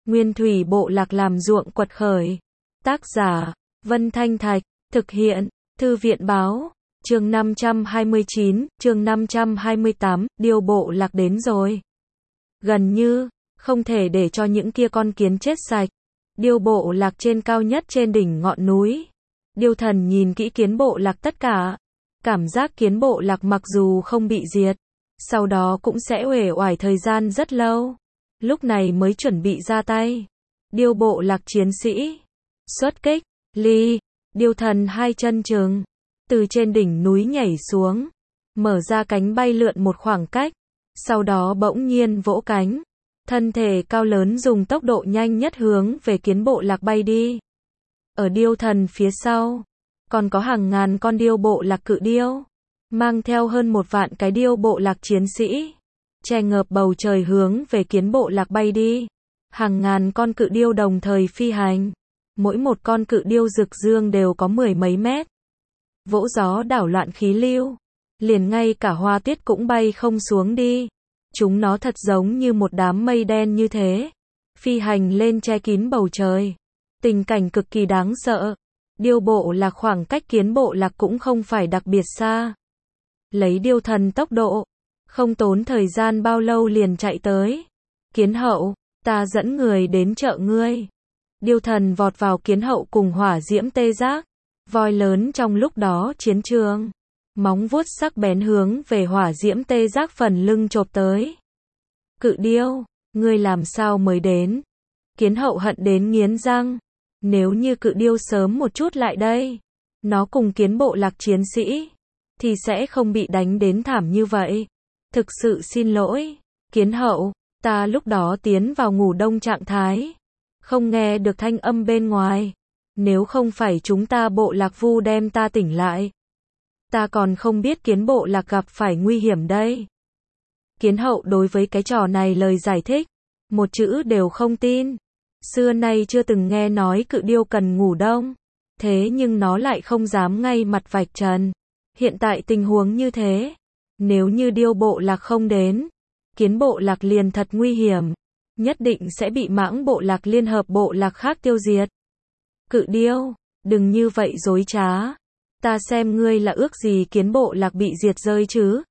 Nguyên thủy bộ lạc làm ruộng quật khởi. Tác giả, Vân Thanh Thạch, thực hiện, Thư viện báo, chương 529, chương 528, điêu bộ lạc đến rồi. Gần như, không thể để cho những kia con kiến chết sạch. Điêu bộ lạc trên cao nhất trên đỉnh ngọn núi. Điêu thần nhìn kỹ kiến bộ lạc tất cả. Cảm giác kiến bộ lạc mặc dù không bị diệt, sau đó cũng sẽ uể oải thời gian rất lâu. Lúc này mới chuẩn bị ra tay. Điêu bộ lạc chiến sĩ. Xuất kích, ly. Điêu thần hai chân chừng. Từ trên đỉnh núi nhảy xuống. Mở ra cánh bay lượn một khoảng cách. Sau đó bỗng nhiên vỗ cánh. Thân thể cao lớn dùng tốc độ nhanh nhất hướng về kiến bộ lạc bay đi. Ở điêu thần phía sau, còn có hàng ngàn con điêu bộ lạc cự điêu. Mang theo hơn 1 vạn cái điêu bộ lạc chiến sĩ. Che ngợp bầu trời hướng về kiến bộ lạc bay đi. Hàng ngàn con cự điêu đồng thời phi hành. Mỗi một con cự điêu rực dương đều có 10 mấy mét. Vỗ gió đảo loạn khí lưu. Liền ngay cả hoa tuyết cũng bay không xuống đi. Chúng nó thật giống như một đám mây đen như thế. Phi hành lên che kín bầu trời. Tình cảnh cực kỳ đáng sợ. Điêu bộ lạc khoảng cách kiến bộ lạc cũng không phải đặc biệt xa. Lấy điêu thần tốc độ. Không tốn thời gian bao lâu liền chạy tới. Kiến hậu, ta dẫn người đến trợ ngươi. Điêu thần vọt vào kiến hậu cùng hỏa diễm tê giác. Voi lớn trong lúc đó chiến trường. Móng vuốt sắc bén hướng về hỏa diễm tê giác phần lưng chộp tới. Cự điêu, ngươi làm sao mới đến? Kiến hậu hận đến nghiến răng. Nếu như cự điêu sớm một chút lại đây, nó cùng kiến bộ lạc chiến sĩ, thì sẽ không bị đánh đến thảm như vậy. Thực sự xin lỗi, kiến hậu, ta lúc đó tiến vào ngủ đông trạng thái. Không nghe được thanh âm bên ngoài. Nếu không phải chúng ta bộ lạc vu đem ta tỉnh lại, ta còn không biết kiến bộ lạc gặp phải nguy hiểm đây. Kiến hậu đối với cái trò này lời giải thích, một chữ đều không tin. Xưa nay chưa từng nghe nói cự điêu cần ngủ đông. Thế nhưng nó lại không dám ngay mặt vạch trần. Hiện tại tình huống như thế, nếu như điêu bộ lạc không đến, kiến bộ lạc liền thật nguy hiểm. Nhất định sẽ bị mãng bộ lạc liên hợp bộ lạc khác tiêu diệt. Cự điêu, đừng như vậy dối trá. Ta xem ngươi là ước gì kiến bộ lạc bị diệt rơi chứ.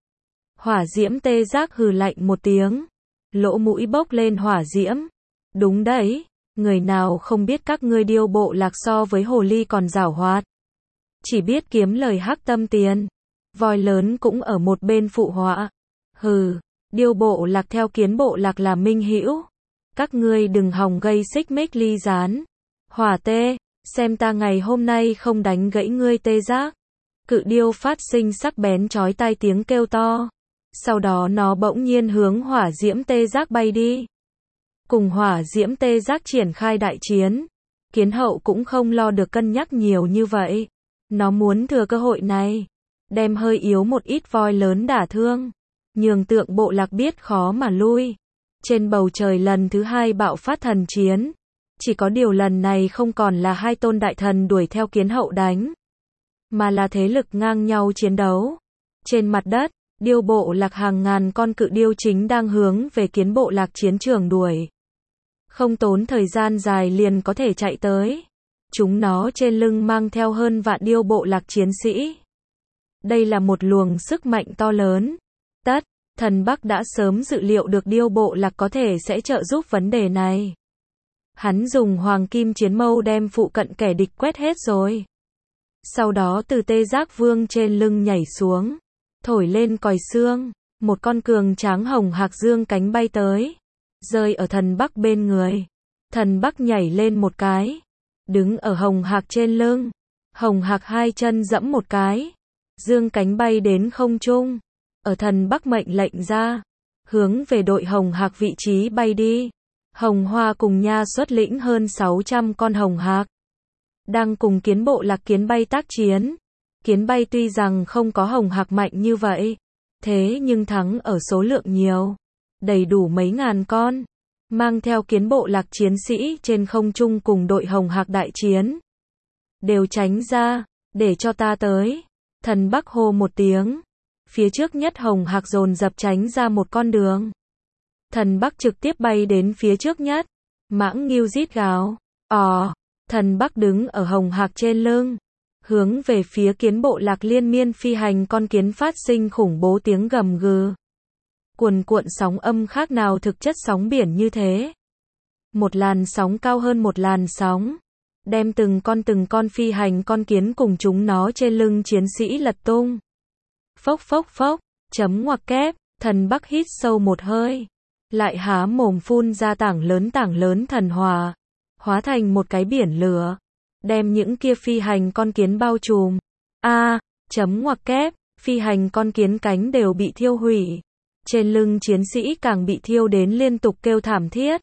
Hỏa diễm tê giác hừ lạnh một tiếng. Lỗ mũi bốc lên hỏa diễm. Đúng đấy, người nào không biết các ngươi điêu bộ lạc so với hồ ly còn giảo hoạt. Chỉ biết kiếm lời hắc tâm tiền. Voi lớn cũng ở một bên phụ họa. Hừ, điêu bộ lạc theo kiến bộ lạc là minh hữu. Các ngươi đừng hòng gây xích mích ly gián. Hỏa tê, xem ta ngày hôm nay không đánh gãy ngươi tê giác. Cự điêu phát sinh sắc bén chói tai tiếng kêu to. Sau đó nó bỗng nhiên hướng hỏa diễm tê giác bay đi. Cùng hỏa diễm tê giác triển khai đại chiến. Kiến hậu cũng không lo được cân nhắc nhiều như vậy. Nó muốn thừa cơ hội này, đem hơi yếu một ít voi lớn đả thương. Nhường tượng bộ lạc biết khó mà lui. Trên bầu trời lần thứ 2 bạo phát thần chiến. Chỉ có điều lần này không còn là 2 tôn đại thần đuổi theo kiến hậu đánh, mà là thế lực ngang nhau chiến đấu. Trên mặt đất, điêu bộ lạc hàng ngàn con cự điêu chính đang hướng về kiến bộ lạc chiến trường đuổi. Không tốn thời gian dài liền có thể chạy tới. Chúng nó trên lưng mang theo hơn vạn điêu bộ lạc chiến sĩ. Đây là một luồng sức mạnh to lớn. Thần Bắc đã sớm dự liệu được điêu bộ lạc có thể sẽ trợ giúp vấn đề này. Hắn dùng hoàng kim chiến mâu đem phụ cận kẻ địch quét hết rồi. Sau đó từ tê giác vương trên lưng nhảy xuống. Thổi lên còi xương. Một con cường tráng hồng hạc dương cánh bay tới. Rơi ở thần Bắc bên người. Thần Bắc nhảy lên một cái. Đứng ở hồng hạc trên lưng. Hồng hạc 2 chân giẫm một cái. Dương cánh bay đến không trung. Ở thần Bắc mệnh lệnh ra. Hướng về đội hồng hạc vị trí bay đi. Hồng Hoa cùng Nha xuất lĩnh hơn 600 con hồng hạc. Đang cùng kiến bộ lạc kiến bay tác chiến. Kiến bay tuy rằng không có hồng hạc mạnh như vậy. Thế nhưng thắng ở số lượng nhiều. Đầy đủ mấy ngàn con. Mang theo kiến bộ lạc chiến sĩ trên không trung cùng đội hồng hạc đại chiến. Đều tránh ra, để cho ta tới. Thần Bắc hô một tiếng. Phía trước nhất hồng hạc dồn dập tránh ra một con đường. Thần Bắc trực tiếp bay đến phía trước nhất. Mãng Ngưu rít gào. Thần Bắc đứng ở hồng hạc trên lưng, hướng về phía kiến bộ lạc liên miên phi hành con kiến phát sinh khủng bố tiếng gầm gừ. Cuồn cuộn sóng âm khác nào thực chất sóng biển như thế. Một làn sóng cao hơn một làn sóng, đem từng con phi hành con kiến cùng chúng nó trên lưng chiến sĩ lật tung. Phốc phốc phốc, chấm ngoặc kép, Thần Bắc hít sâu một hơi, lại há mồm phun ra tảng lớn thần hỏa, hóa thành một cái biển lửa, đem những kia phi hành con kiến bao trùm. Chấm ngoặc kép, phi hành con kiến cánh đều bị thiêu hủy, trên lưng chiến sĩ càng bị thiêu đến liên tục kêu thảm thiết.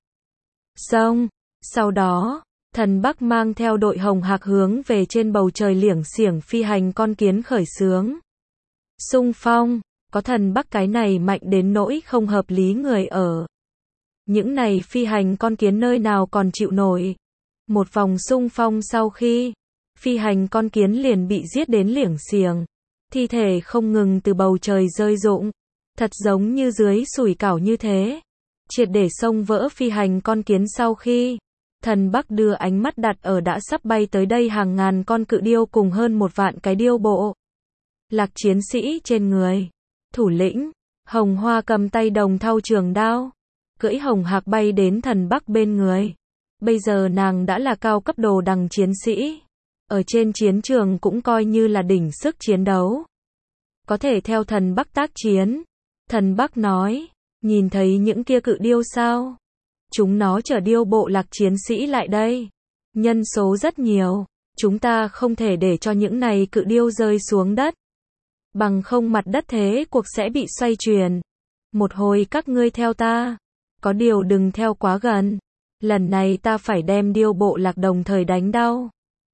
Sau đó, Thần Bắc mang theo đội hồng hạc hướng về trên bầu trời liểng xiểng phi hành con kiến khởi xướng xung phong. Có Thần Bắc cái này mạnh đến nỗi không hợp lý người ở, những này phi hành con kiến nơi nào còn chịu nổi. Một vòng xung phong sau khi, phi hành con kiến liền bị giết đến liểng xiềng, thi thể không ngừng từ bầu trời rơi rụng, thật giống như dưới sủi cảo như thế. Triệt để xông vỡ phi hành con kiến sau khi, Thần Bắc đưa ánh mắt đặt ở đã sắp bay tới đây hàng ngàn con cự điêu cùng hơn 1 vạn cái điêu bộ lạc chiến sĩ trên người. Thủ lĩnh, Hồng Hoa cầm tay đồng thau trường đao, cưỡi hồng hạc bay đến Thần Bắc bên người. Bây giờ nàng đã là cao cấp đồ đằng chiến sĩ, ở trên chiến trường cũng coi như là đỉnh sức chiến đấu, có thể theo Thần Bắc tác chiến. Thần Bắc nói, nhìn thấy những kia cự điêu sao? Chúng nó chở điêu bộ lạc chiến sĩ lại đây, nhân số rất nhiều, chúng ta không thể để cho những này cự điêu rơi xuống đất, bằng không mặt đất thế cuộc sẽ bị xoay chuyển. Một hồi các ngươi theo ta, có điều đừng theo quá gần, lần này ta phải đem điêu bộ lạc đồng thời đánh đau.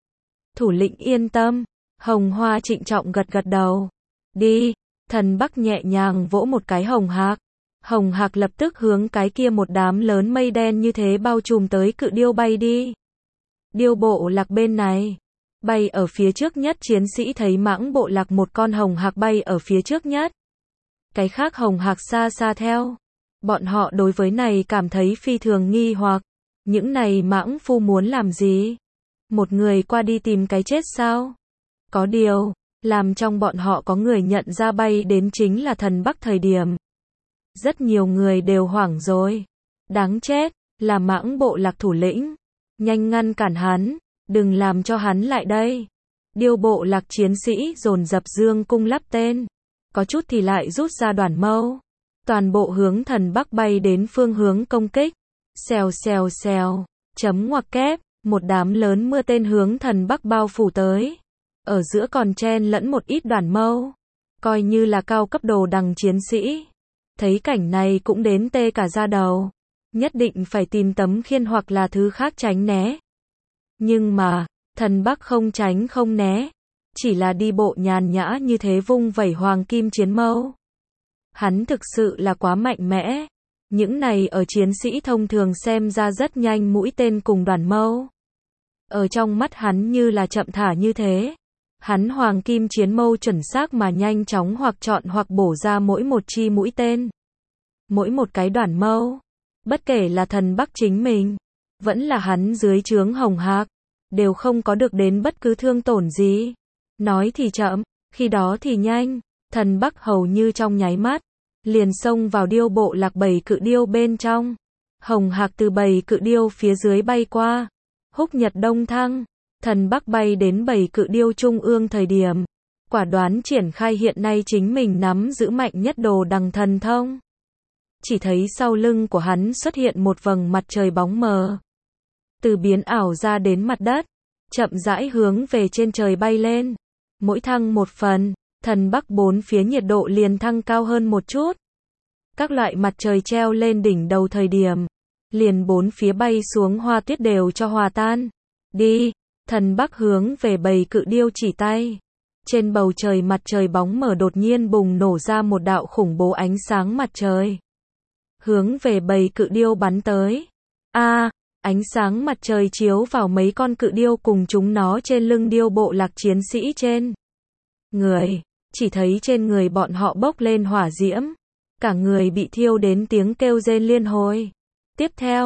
Thủ lĩnh yên tâm, Hồng Hoa trịnh trọng gật gật đầu. Đi. Thần Bắc nhẹ nhàng vỗ một cái hồng hạc lập tức hướng cái kia một đám lớn mây đen như thế bao trùm tới cự điêu bay đi. Điêu bộ lạc bên này, bay ở phía trước nhất chiến sĩ thấy mãng bộ lạc một con hồng hạc bay ở phía trước nhất, cái khác hồng hạc xa xa theo. Bọn họ đối với này cảm thấy phi thường nghi hoặc, những này mãng phu muốn làm gì? Một người qua đi tìm cái chết sao? Có điều, làm trong bọn họ có người nhận ra bay đến chính là Thần Bắc thời điểm, rất nhiều người đều hoảng rồi. Đáng chết, là mãng bộ lạc thủ lĩnh, nhanh ngăn cản hắn, đừng làm cho hắn lại đây. Điêu bộ lạc chiến sĩ dồn dập dương cung lắp tên, có chút thì lại rút ra đoàn mâu, toàn bộ hướng Thần Bắc bay đến phương hướng công kích. Xèo xèo xèo, chấm ngoặc kép, một đám lớn mưa tên hướng Thần Bắc bao phủ tới, ở giữa còn chen lẫn một ít đoàn mâu, coi như là cao cấp đồ đằng chiến sĩ. Thấy cảnh này cũng đến tê cả da đầu, nhất định phải tìm tấm khiên hoặc là thứ khác tránh né. Nhưng mà, Thần Bắc không tránh không né, chỉ là đi bộ nhàn nhã như thế vung vẩy hoàng kim chiến mâu. Hắn thực sự là quá mạnh mẽ, những này ở chiến sĩ thông thường xem ra rất nhanh mũi tên cùng đoàn mâu, ở trong mắt hắn như là chậm thả như thế. Hắn hoàng kim chiến mâu chuẩn xác mà nhanh chóng hoặc chọn hoặc bổ ra mỗi một chi mũi tên, mỗi một cái đoàn mâu, bất kể là Thần Bắc chính mình, vẫn là hắn dưới trướng hồng hạc, đều không có được đến bất cứ thương tổn gì. Nói thì chậm, khi đó thì nhanh, Thần Bắc hầu như trong nháy mắt, liền xông vào điêu bộ lạc bầy cự điêu bên trong. Hồng hạc từ bầy cự điêu phía dưới bay qua, húc nhật đông thăng. Thần Bắc bay đến bầy cự điêu trung ương thời điểm, quả đoán triển khai hiện nay chính mình nắm giữ mạnh nhất đồ đằng thần thông. Chỉ thấy sau lưng của hắn xuất hiện một vầng mặt trời bóng mờ, từ biến ảo ra đến mặt đất, chậm rãi hướng về trên trời bay lên. Mỗi thăng một phần, Thần Bắc bốn phía nhiệt độ liền thăng cao hơn một chút. Các loại mặt trời treo lên đỉnh đầu thời điểm, liền bốn phía bay xuống hoa tuyết đều cho hòa tan. Đi. Thần Bắc hướng về bầy cự điêu chỉ tay. Trên bầu trời mặt trời bóng mở đột nhiên bùng nổ ra một đạo khủng bố ánh sáng mặt trời, hướng về bầy cự điêu bắn tới. Ánh sáng mặt trời chiếu vào mấy con cự điêu cùng chúng nó trên lưng điêu bộ lạc chiến sĩ trên người, chỉ thấy trên người bọn họ bốc lên hỏa diễm, cả người bị thiêu đến tiếng kêu rên liên hồi. Tiếp theo,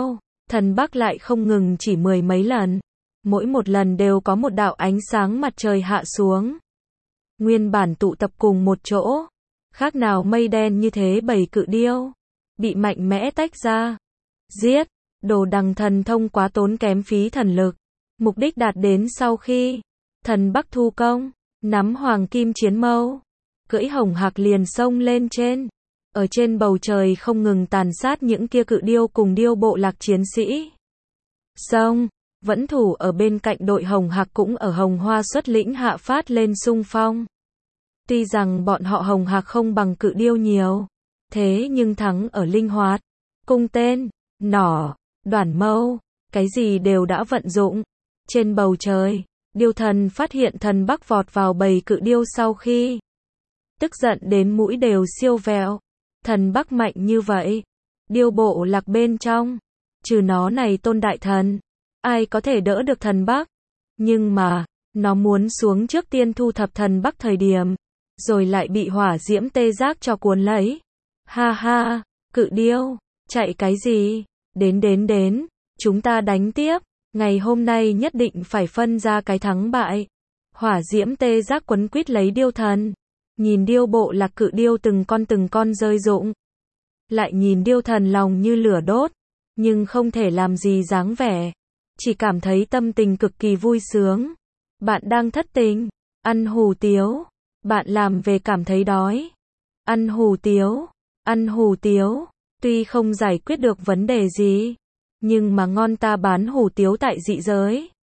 thần bắc lại không ngừng chỉ 10 mấy lần. Mỗi một lần đều có một đạo ánh sáng mặt trời hạ xuống. Nguyên bản tụ tập cùng một chỗ, khác nào mây đen như thế, 7 cự điêu bị mạnh mẽ tách ra. Giết, đồ đằng thần thông quá tốn kém phí thần lực. Mục đích đạt đến sau khi thần bắc thu công, nắm hoàng kim chiến mâu, cưỡi hồng hạc liền xông lên trên. Ở trên bầu trời không ngừng tàn sát những kia cự điêu cùng điêu bộ lạc chiến sĩ. Xong, vẫn thủ ở bên cạnh đội hồng hạc cũng ở hồng hoa xuất lĩnh hạ phát lên xung phong. Tuy rằng bọn họ hồng hạc không bằng cự điêu nhiều, thế nhưng thắng ở linh hoạt, cung tên, nỏ, đoản mâu, cái gì đều đã vận dụng. Trên bầu trời, điêu thần phát hiện thần bắc vọt vào bầy cự điêu sau khi tức giận đến mũi đều siêu vẹo. Thần bắc mạnh như vậy, điêu bộ lạc bên trong, trừ nó này tôn đại thần, ai có thể đỡ được thần bắc. Nhưng mà, nó muốn xuống trước tiên thu thập thần bắc thời điểm, rồi lại bị hỏa diễm tê giác cho cuốn lấy. Ha ha, cự điêu, chạy cái gì? Đến, chúng ta đánh tiếp, ngày hôm nay nhất định phải phân ra cái thắng bại. Hỏa diễm tê giác quấn quýt lấy điêu thần, nhìn điêu bộ lạc cự điêu từng con rơi rụng. Lại nhìn điêu thần lòng như lửa đốt, nhưng không thể làm gì dáng vẻ, chỉ cảm thấy tâm tình cực kỳ vui sướng. Bạn đang thất tình, ăn hủ tiếu, bạn làm về cảm thấy đói, ăn hủ tiếu, tuy không giải quyết được vấn đề gì, nhưng mà ngon, ta bán hủ tiếu tại dị giới.